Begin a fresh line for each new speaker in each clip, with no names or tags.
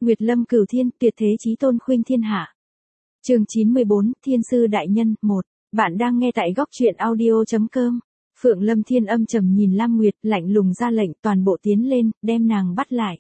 Nguyệt Lâm Cửu Thiên, tuyệt thế chí tôn khuynh thiên hạ. Chương 94, Thiên sư đại nhân, 1. Bạn đang nghe tại góc truyện audio.com. Phượng Lâm Thiên âm trầm nhìn Lam Nguyệt, lạnh lùng ra lệnh toàn bộ tiến lên, đem nàng bắt lại.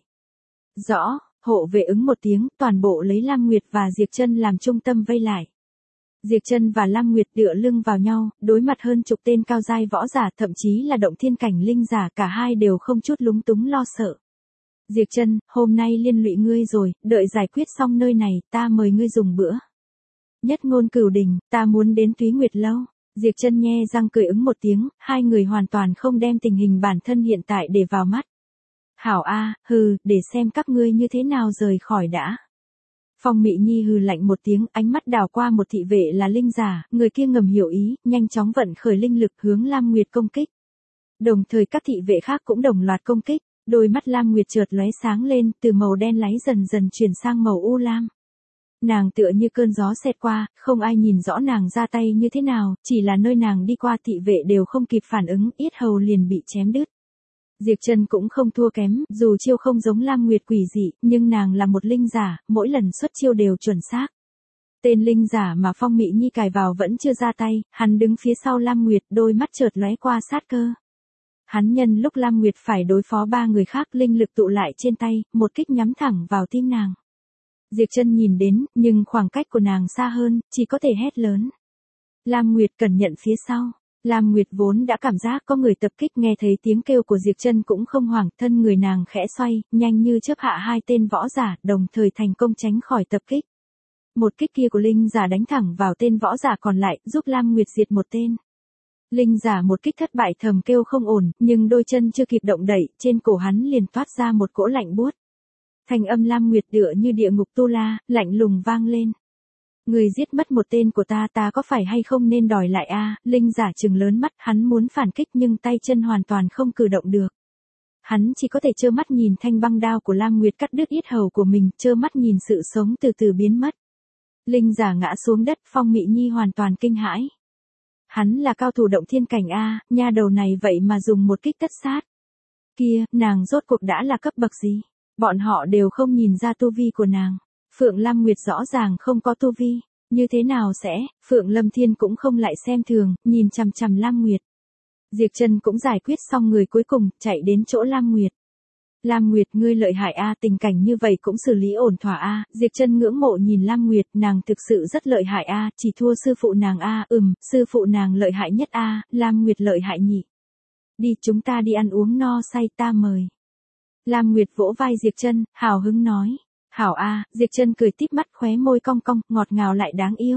Rõ, hộ vệ ứng một tiếng, toàn bộ lấy Lam Nguyệt và Diệp Chân làm trung tâm vây lại. Diệp Chân và Lam Nguyệt tựa lưng vào nhau, đối mặt hơn chục tên cao giai võ giả, thậm chí là động thiên cảnh linh giả, cả hai đều không chút lúng túng lo sợ. Diệp Chân, hôm nay liên lụy ngươi rồi, đợi giải quyết xong nơi này, ta mời ngươi dùng bữa. Nhất ngôn cửu đình, ta muốn đến Túy Nguyệt lâu. Diệp Chân nhe răng cười ứng một tiếng, hai người hoàn toàn không đem tình hình bản thân hiện tại để vào mắt. Hảo a, hừ, để xem các ngươi như thế nào rời khỏi đã. Phong Mị Nhi hừ lạnh một tiếng, ánh mắt đảo qua một thị vệ là linh giả, người kia ngầm hiểu ý, nhanh chóng vận khởi linh lực hướng Lam Nguyệt công kích. Đồng thời các thị vệ khác cũng đồng loạt công kích, đôi mắt Lam Nguyệt chợt lóe sáng lên, từ màu đen láy dần dần chuyển sang màu u lam. Nàng tựa như cơn gió xẹt qua, không ai nhìn rõ nàng ra tay như thế nào, chỉ là nơi nàng đi qua thị vệ đều không kịp phản ứng, yết hầu liền bị chém đứt. Diệp Chân cũng không thua kém, dù chiêu không giống Lam Nguyệt quỷ dị, nhưng nàng là một linh giả, mỗi lần xuất chiêu đều chuẩn xác. Tên linh giả mà Phong Mị Nhi cài vào vẫn chưa ra tay, hắn đứng phía sau Lam Nguyệt, đôi mắt chợt lóe qua sát cơ. Hắn nhân lúc Lam Nguyệt phải đối phó ba người khác, linh lực tụ lại trên tay, một kích nhắm thẳng vào tim nàng. Diệp Chân nhìn đến, nhưng khoảng cách của nàng xa hơn, chỉ có thể hét lớn. Lam Nguyệt cẩn nhận phía sau. Lam Nguyệt vốn đã cảm giác có người tập kích, nghe thấy tiếng kêu của Diệp Chân cũng không hoảng, thân người nàng khẽ xoay, nhanh như chớp hạ hai tên võ giả, đồng thời thành công tránh khỏi tập kích. Một kích kia của linh giả đánh thẳng vào tên võ giả còn lại, giúp Lam Nguyệt diệt một tên. Linh giả một kích thất bại thầm kêu không ổn, nhưng đôi chân chưa kịp động đậy, trên cổ hắn liền toát ra một cỗ lạnh buốt. Thanh âm Lam Nguyệt tựa như địa ngục tu la, lạnh lùng vang lên. Người giết mất một tên của ta có phải hay không nên đòi lại a? Linh giả trừng lớn mắt, hắn muốn phản kích nhưng tay chân hoàn toàn không cử động được. Hắn chỉ có thể trơ mắt nhìn thanh băng đao của Lam Nguyệt cắt đứt yết hầu của mình, trơ mắt nhìn sự sống từ từ biến mất. Linh giả ngã xuống đất, Phong Mị Nhi hoàn toàn kinh hãi. Hắn là cao thủ động thiên cảnh a, nha đầu này vậy mà dùng một kích tất sát. Kia, nàng rốt cuộc đã là cấp bậc gì? Bọn họ đều không nhìn ra tu vi của nàng. Phượng Lam Nguyệt rõ ràng không có tu vi, như thế nào sẽ? Phượng Lâm Thiên cũng không lại xem thường, nhìn chằm chằm Lam Nguyệt. Diệp Chân cũng giải quyết xong người cuối cùng, chạy đến chỗ Lam Nguyệt. Lam Nguyệt, ngươi lợi hại a, tình cảnh như vậy cũng xử lý ổn thỏa a. Diệp Chân ngưỡng mộ nhìn Lam Nguyệt, nàng thực sự rất lợi hại a, chỉ thua sư phụ nàng a. Sư phụ nàng lợi hại nhất a, Lam Nguyệt lợi hại nhỉ. Đi, chúng ta đi ăn uống no say, ta mời. Lam Nguyệt vỗ vai Diệp Chân, hào hứng nói. Hảo a, Diệp Chân cười tít mắt, khóe môi cong cong, ngọt ngào lại đáng yêu.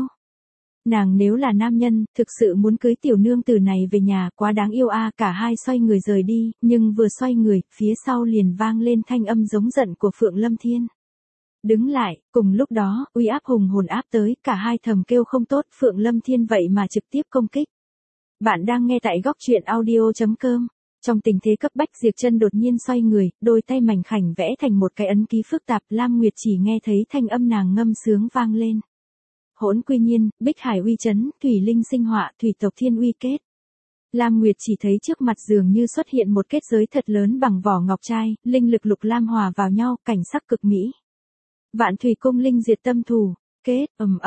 Nàng nếu là nam nhân, thực sự muốn cưới tiểu nương tử này về nhà, quá đáng yêu a. Cả hai xoay người rời đi, nhưng vừa xoay người, phía sau liền vang lên thanh âm giống giận của Phượng Lâm Thiên. Đứng lại, cùng lúc đó, uy áp hùng hồn áp tới, cả hai thầm kêu không tốt, Phượng Lâm Thiên vậy mà trực tiếp công kích. Bạn đang nghe tại góc truyện audio.com. Trong tình thế cấp bách, Diệp Chân đột nhiên xoay người, đôi tay mảnh khảnh vẽ thành một cái ấn ký phức tạp, Lam Nguyệt chỉ nghe thấy thanh âm nàng ngâm sướng vang lên. Hỗn quy nhiên, bích hải uy chấn, thủy linh sinh họa, thủy tộc thiên uy kết. Lam Nguyệt chỉ thấy trước mặt dường như xuất hiện một kết giới thật lớn bằng vỏ ngọc trai, linh lực lục lam hòa vào nhau, cảnh sắc cực mỹ. Vạn thủy cung linh diệt tâm thù. Kết,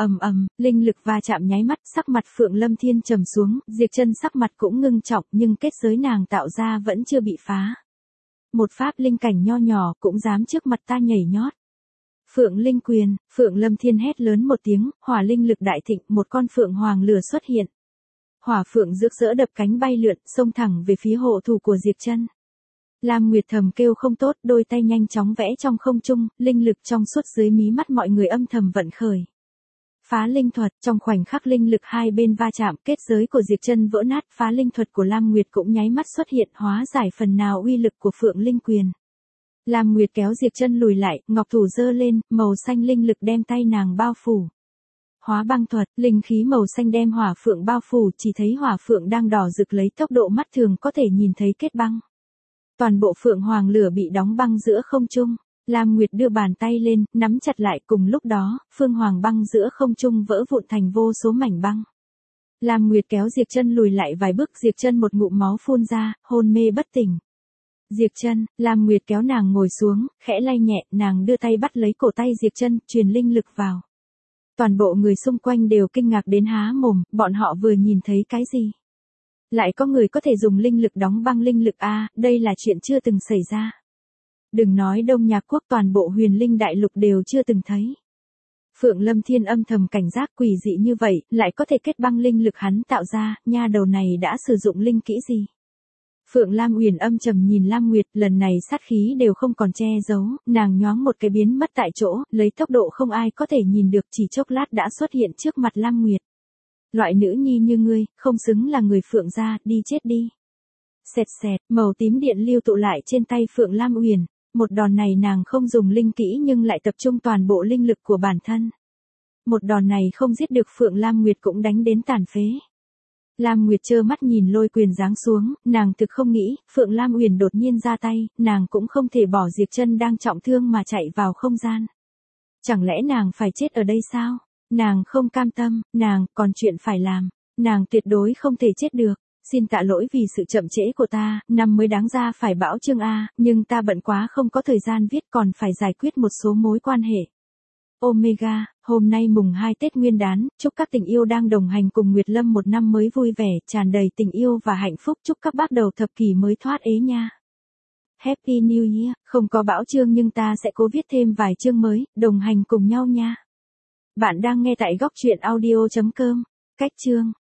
linh lực va chạm nháy mắt, sắc mặt Phượng Lâm Thiên trầm xuống, Diệp Chân sắc mặt cũng ngưng trọng, nhưng kết giới nàng tạo ra vẫn chưa bị phá. Một pháp linh cảnh nho nhỏ cũng dám trước mặt ta nhảy nhót. Phượng linh quyền, Phượng Lâm Thiên hét lớn một tiếng, hỏa linh lực đại thịnh, một con phượng hoàng lửa xuất hiện. Hỏa phượng rực rỡ đập cánh bay lượn, xông thẳng về phía hộ thủ của Diệp Chân. Lam Nguyệt thầm kêu không tốt, đôi tay nhanh chóng vẽ trong không trung, linh lực trong suốt dưới mí mắt mọi người âm thầm vận khởi. Phá linh thuật, trong khoảnh khắc linh lực hai bên va chạm, kết giới của Diệp Chân vỡ nát, phá linh thuật của Lam Nguyệt cũng nháy mắt xuất hiện, hóa giải phần nào uy lực của Phượng linh quyền. Lam Nguyệt kéo Diệp Chân lùi lại, ngọc thủ giơ lên, màu xanh linh lực đem tay nàng bao phủ. Hóa băng thuật, linh khí màu xanh đem hỏa phượng bao phủ, chỉ thấy hỏa phượng đang đỏ rực lấy tốc độ mắt thường có thể nhìn thấy kết băng. Toàn bộ phượng hoàng lửa bị đóng băng giữa không trung. Lam Nguyệt đưa bàn tay lên, nắm chặt lại, cùng lúc đó, phương hoàng băng giữa không trung vỡ vụn thành vô số mảnh băng. Lam Nguyệt kéo Diệp Chân lùi lại vài bước, Diệp Chân một ngụm máu phun ra, hôn mê bất tỉnh. Diệp Trân, Lam Nguyệt kéo nàng ngồi xuống, khẽ lay nhẹ, nàng đưa tay bắt lấy cổ tay Diệp Trân, truyền linh lực vào. Toàn bộ người xung quanh đều kinh ngạc đến há mồm, bọn họ vừa nhìn thấy cái gì? Lại có người có thể dùng linh lực đóng băng linh lực a, đây là chuyện chưa từng xảy ra. Đừng nói Đông Nhạc Quốc, toàn bộ Huyền Linh Đại Lục đều chưa từng thấy. Phượng Lâm Thiên âm thầm cảnh giác, quỷ dị như vậy, lại có thể kết băng linh lực hắn tạo ra, nha đầu này đã sử dụng linh kỹ gì? Phượng Lam Uyển âm trầm nhìn Lam Nguyệt, lần này sát khí đều không còn che giấu, nàng nhoáng một cái biến mất tại chỗ, lấy tốc độ không ai có thể nhìn được, chỉ chốc lát đã xuất hiện trước mặt Lam Nguyệt. Loại nữ nhi như ngươi, không xứng là người Phượng gia, đi chết đi. Xẹt xẹt, màu tím điện lưu tụ lại trên tay Phượng Lam Uyển, một đòn này nàng không dùng linh kỹ nhưng lại tập trung toàn bộ linh lực của bản thân. Một đòn này không giết được Phượng Lam Nguyệt cũng đánh đến tàn phế. Lam Nguyệt trơ mắt nhìn lôi quyền giáng xuống, nàng thực không nghĩ, Phượng Lam Uyển đột nhiên ra tay, nàng cũng không thể bỏ Diệp Trân đang trọng thương mà chạy vào không gian. Chẳng lẽ nàng phải chết ở đây sao? Nàng không cam tâm, nàng còn chuyện phải làm, nàng tuyệt đối không thể chết được. Xin tạ lỗi vì sự chậm trễ của ta, năm mới đáng ra phải bão chương A, nhưng ta bận quá không có thời gian viết, còn phải giải quyết một số mối quan hệ. Omega, hôm nay mùng 2 Tết Nguyên đán, chúc các tình yêu đang đồng hành cùng Nguyệt Lâm một năm mới vui vẻ, tràn đầy tình yêu và hạnh phúc, chúc các bác đầu thập kỷ mới thoát ế nha. Happy New Year, không có bão chương nhưng ta sẽ cố viết thêm vài chương mới, đồng hành cùng nhau nha. Bạn đang nghe tại góc truyện audio.com, cách chương.